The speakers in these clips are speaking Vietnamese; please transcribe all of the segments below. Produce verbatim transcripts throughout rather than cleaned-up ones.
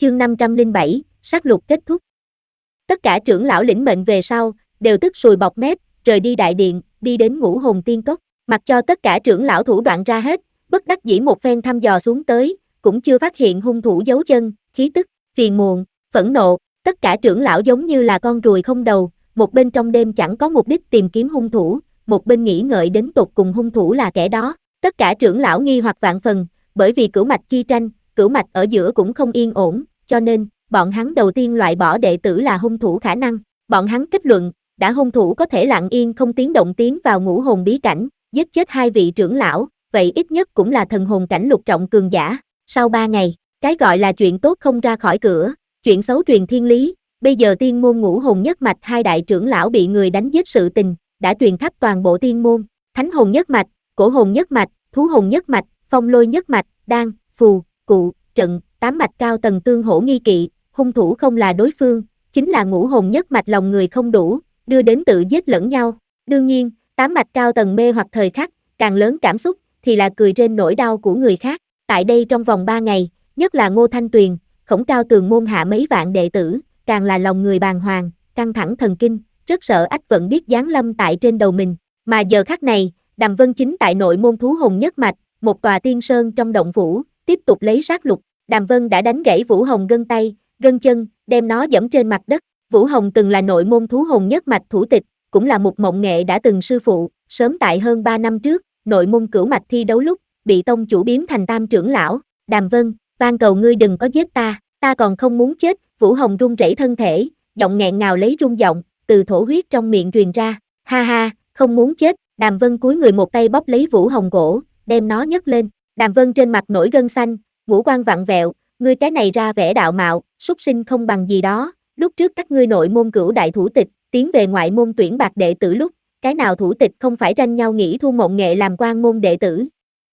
chương năm trăm lẻ bảy, sát lục kết thúc. Tất cả trưởng lão lĩnh mệnh về sau, đều tức sùi bọt mép, rời đi đại điện, đi đến Ngũ Hồn Tiên Cốc, mặc cho tất cả trưởng lão thủ đoạn ra hết, bất đắc dĩ một phen thăm dò xuống tới, cũng chưa phát hiện hung thủ dấu chân, khí tức, phiền muộn, phẫn nộ, tất cả trưởng lão giống như là con ruồi không đầu, một bên trong đêm chẳng có mục đích tìm kiếm hung thủ, một bên nghĩ ngợi đến tột cùng hung thủ là kẻ đó, tất cả trưởng lão nghi hoặc vạn phần, bởi vì cửu mạch chi tranh, cửu mạch ở giữa cũng không yên ổn, cho nên, bọn hắn đầu tiên loại bỏ đệ tử là hung thủ khả năng, bọn hắn kết luận, đã hung thủ có thể lặng yên không tiếng động tiến vào ngũ hồn bí cảnh, giết chết hai vị trưởng lão, vậy ít nhất cũng là thần hồn cảnh lục trọng cường giả, sau ba ngày, cái gọi là chuyện tốt không ra khỏi cửa, chuyện xấu truyền thiên lý, bây giờ tiên môn ngũ hồn nhất mạch hai đại trưởng lão bị người đánh giết sự tình, đã truyền khắp toàn bộ tiên môn, thánh hồn nhất mạch, cổ hồn nhất mạch, thú hồn nhất mạch, phong lôi nhất mạch, đan, phù, cụ, trận, tám mạch cao tầng tương hỗ nghi kỵ, hung thủ không là đối phương, chính là ngũ hồn nhất mạch lòng người không đủ, đưa đến tự giết lẫn nhau. Đương nhiên, tám mạch cao tầng mê hoặc thời khắc, càng lớn cảm xúc, thì là cười trên nỗi đau của người khác. Tại đây trong vòng ba ngày, nhất là Ngô Thanh Tuyền, Khổng Cao Tường môn hạ mấy vạn đệ tử, càng là lòng người bàng hoàng, căng thẳng thần kinh, rất sợ ách vận biết giáng lâm tại trên đầu mình. Mà giờ khắc này, Đàm Vân chính tại nội môn thú hồn nhất mạch, một tòa tiên sơn trong động phủ, tiếp tục lấy sát lục. Đàm Vân đã đánh gãy Vũ Hồng gân tay, gân chân, đem nó giẫm trên mặt đất. Vũ Hồng từng là nội môn thú hồn nhất mạch thủ tịch, cũng là một mộng nghệ đã từng sư phụ, sớm tại hơn ba năm trước, nội môn cửu mạch thi đấu lúc, bị tông chủ biếm thành tam trưởng lão. Đàm Vân, van cầu ngươi đừng có giết ta, ta còn không muốn chết. Vũ Hồng run rẩy thân thể, giọng nghẹn ngào lấy run giọng, từ thổ huyết trong miệng truyền ra. Ha ha, không muốn chết. Đàm Vân cúi người một tay bóp lấy Vũ Hồng cổ, đem nó nhấc lên. Đàm Vân trên mặt nổi gân xanh, ngũ quan vặn vẹo, ngươi cái này ra vẻ đạo mạo, súc sinh không bằng gì đó. Lúc trước các ngươi nội môn cửu đại thủ tịch, tiến về ngoại môn tuyển bạc đệ tử lúc, cái nào thủ tịch không phải tranh nhau nghĩ thu mộng nghệ làm quan môn đệ tử.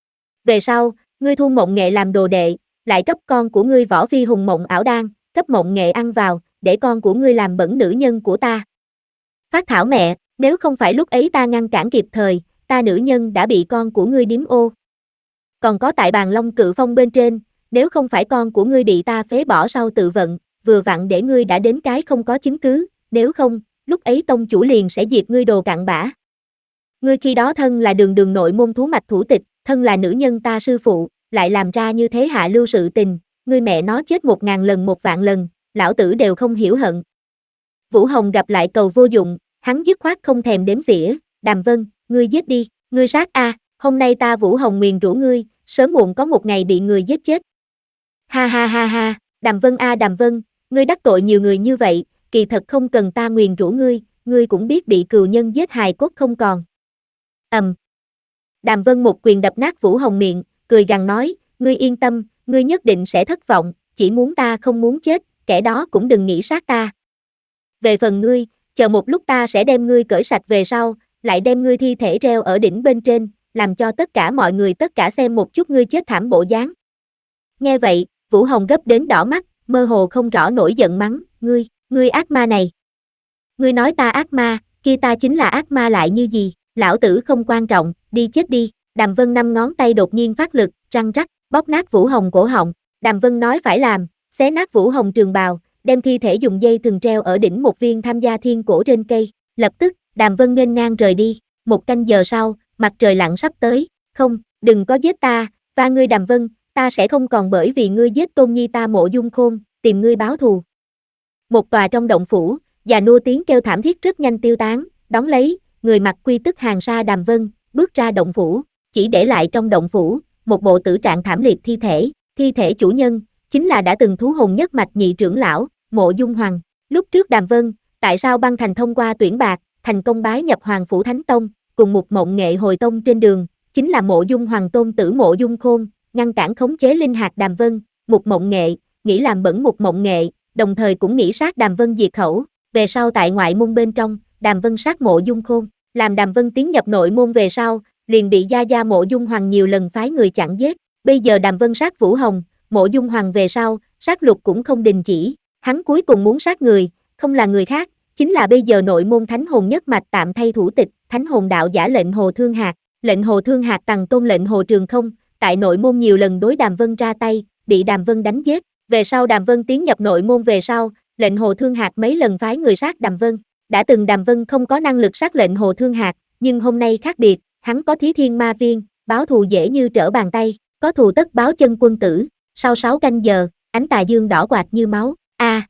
Về sau, ngươi thu mộng nghệ làm đồ đệ, lại cấp con của ngươi Võ Phi Hùng mộng ảo đan, cấp mộng nghệ ăn vào, để con của ngươi làm bẩn nữ nhân của ta. Phát thảo mẹ, nếu không phải lúc ấy ta ngăn cản kịp thời, ta nữ nhân đã bị con của ngươi điếm ô. Còn có tại bàn long cự phong bên trên, nếu không phải con của ngươi bị ta phế bỏ sau tự vận, vừa vặn để ngươi đã đến cái không có chứng cứ, nếu không, lúc ấy tông chủ liền sẽ diệt ngươi đồ cặn bã. Ngươi khi đó thân là đường đường nội môn thú mạch thủ tịch, thân là nữ nhân ta sư phụ, lại làm ra như thế hạ lưu sự tình, ngươi mẹ nó chết một ngàn lần một vạn lần, lão tử đều không hiểu hận. Vũ Hồng gặp lại cầu vô dụng, hắn dứt khoát không thèm đếm xỉa. Đàm Vân, ngươi giết đi, ngươi sát a, hôm nay ta Vũ Hồng nguyền rủa ngươi, sớm muộn có một ngày bị người giết chết. Ha ha ha ha, Đàm Vân a Đàm Vân, ngươi đắc tội nhiều người như vậy, kỳ thật không cần ta nguyền rủa ngươi, ngươi cũng biết bị cừu nhân giết hài cốt không còn. Ầm. Um. Đàm Vân một quyền đập nát Vũ Hồng miệng, cười gằn nói, ngươi yên tâm, ngươi nhất định sẽ thất vọng, chỉ muốn ta không muốn chết, kẻ đó cũng đừng nghĩ sát ta. Về phần ngươi, chờ một lúc ta sẽ đem ngươi cởi sạch về sau, lại đem ngươi thi thể treo ở đỉnh bên trên, làm cho tất cả mọi người tất cả xem một chút ngươi chết thảm bộ dáng. Nghe vậy, Vũ Hồng gấp đến đỏ mắt, mơ hồ không rõ nổi giận mắng, ngươi, ngươi ác ma này. Ngươi nói ta ác ma, kia ta chính là ác ma lại như gì, lão tử không quan trọng, đi chết đi. Đàm Vân năm ngón tay đột nhiên phát lực, răng rắc, bóp nát Vũ Hồng cổ họng. Đàm Vân nói phải làm, xé nát Vũ Hồng trường bào, đem thi thể dùng dây thừng treo ở đỉnh một viên tham gia thiên cổ trên cây. Lập tức, Đàm Vân nghênh ngang rời đi. Một canh giờ sau, mặt trời lặn sắp tới. Không, đừng có giết ta, và ngươi Đàm Vân, ta sẽ không còn bởi vì ngươi giết tôn nhi ta Mộ Dung Khôn, tìm ngươi báo thù. Một tòa trong động phủ, già nua tiếng kêu thảm thiết rất nhanh tiêu tán, đón lấy, người mặc quy tức hàng sa Đàm Vân, bước ra động phủ, chỉ để lại trong động phủ, một bộ tử trạng thảm liệt thi thể, thi thể chủ nhân, chính là đã từng thú hồn nhất mạch nhị trưởng lão, Mộ Dung Hoàng. Lúc trước Đàm Vân, tại sao băng thành thông qua tuyển bạc, thành công bái nhập Hoàng Phủ Thánh Tông, cùng một mộng nghệ hồi tông trên đường, chính là Mộ Dung Hoàng tôn tử Mộ Dung Khôn, ngăn cản khống chế linh hạt Đàm Vân, một mộng nghệ, nghĩ làm bẩn một mộng nghệ, đồng thời cũng nghĩ sát Đàm Vân diệt khẩu. Về sau tại ngoại môn bên trong, Đàm Vân sát Mộ Dung Khôn, làm Đàm Vân tiến nhập nội môn về sau, liền bị gia gia Mộ Dung Hoàng nhiều lần phái người chặn giết. Bây giờ Đàm Vân sát Vũ Hồng, Mộ Dung Hoàng về sau, sát lục cũng không đình chỉ, hắn cuối cùng muốn sát người, không là người khác, chính là bây giờ nội môn Thánh Hồn nhất mạch tạm thay thủ tịch, Thánh Hồn đạo giả lệnh Hồ Thương Hạc. Lệnh Hồ Thương Hạc tằng tôn lệnh Hồ Trường Không, tại nội môn nhiều lần đối Đàm Vân ra tay, bị Đàm Vân đánh giết. Về sau Đàm Vân tiến nhập nội môn về sau, lệnh Hồ Thương Hạc mấy lần phái người sát Đàm Vân. Đã từng Đàm Vân không có năng lực sát lệnh Hồ Thương Hạc, nhưng hôm nay khác biệt, hắn có Thí Thiên Ma Viên, báo thù dễ như trở bàn tay, có thù tất báo chân quân tử. Sau sáu canh giờ, ánh tà dương đỏ quạt như máu, a à,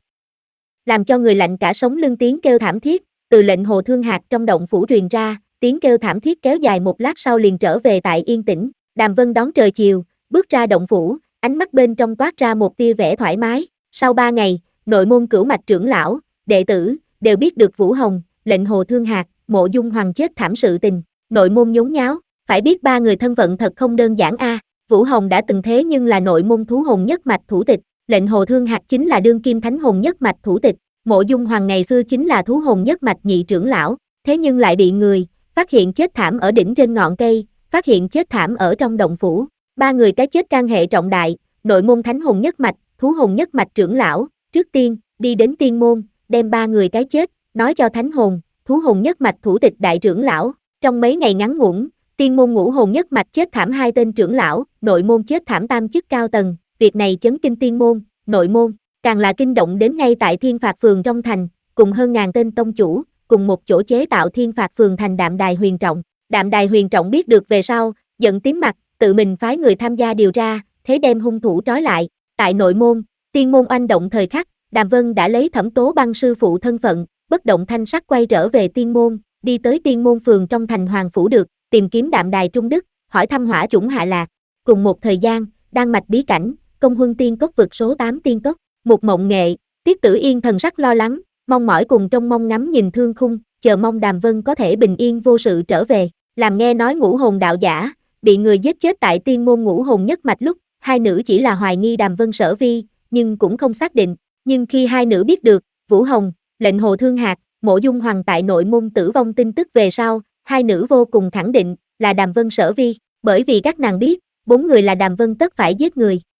làm cho người lạnh cả sống lưng tiếng kêu thảm thiết, từ lệnh Hồ Thương Hạc trong động phủ truyền ra, tiếng kêu thảm thiết kéo dài một lát sau liền trở về tại yên tĩnh. Đàm Vân đón trời chiều, bước ra động phủ, ánh mắt bên trong toát ra một tia vẻ thoải mái. Sau ba ngày, nội môn cửu mạch trưởng lão, đệ tử, đều biết được Vũ Hồng, lệnh Hồ Thương Hạc, Mộ Dung Hoàng chết thảm sự tình. Nội môn nhốn nháo, phải biết ba người thân phận thật không đơn giản a. À. Vũ Hồng đã từng thế nhưng là nội môn thú hồn nhất mạch thủ tịch, lệnh Hồ Thương Hạc chính là đương kim thánh hồn nhất mạch thủ tịch, Mộ Dung Hoàng ngày xưa chính là thú hồn nhất mạch nhị trưởng lão, thế nhưng lại bị người phát hiện chết thảm ở đỉnh trên ngọn cây, phát hiện chết thảm ở trong động phủ. Ba người cái chết can hệ trọng đại, nội môn thánh hồn nhất mạch, thú hồn nhất mạch trưởng lão, trước tiên đi đến tiên môn, đem ba người cái chết nói cho thánh hồn, thú hồn nhất mạch thủ tịch đại trưởng lão. Trong mấy ngày ngắn ngủn, tiên môn ngũ hồn nhất mạch chết thảm hai tên trưởng lão, nội môn chết thảm tam chức cao tầng, việc này chấn kinh tiên môn, nội môn, càng là kinh động đến ngay tại Thiên Phạt phường trong thành, cùng hơn ngàn tên tông chủ, cùng một chỗ chế tạo Thiên Phạt phường thành Đạm Đài Huyền Trọng. Đạm Đài Huyền Trọng biết được về sau, giận tím mặt, tự mình phái người tham gia điều tra, thế đem hung thủ trói lại. Tại nội môn, tiên môn oanh động thời khắc, Đàm Vân đã lấy Thẩm Tố Băng sư phụ thân phận, bất động thanh sắc quay trở về tiên môn, đi tới tiên môn phường trong thành Hoàng Phủ được, tìm kiếm Đạm Đài Trung Đức, hỏi thăm hỏa chủng hạ lạc. Cùng một thời gian, Đan Mạch bí cảnh, Công Huân Tiên Cốc vực số tám Tiên Cốc, Một Mộng Nghệ, Tiết Tử Yên thần sắc lo lắng, mong mỏi cùng trông mong ngắm nhìn Thương Khung, chờ mong Đàm Vân có thể bình yên vô sự trở về. Làm nghe nói ngũ hồn đạo giả bị người giết chết tại tiên môn ngũ hồn nhất mạch lúc, hai nữ chỉ là hoài nghi Đàm Vân sở vi, nhưng cũng không xác định. Nhưng khi hai nữ biết được Vũ Hồng, lệnh Hồ Thương Hạc, Mộ Dung Hoàng tại nội môn tử vong tin tức về sau, hai nữ vô cùng khẳng định là Đàm Vân sở vi, bởi vì các nàng biết bốn người là Đàm Vân tất phải giết người.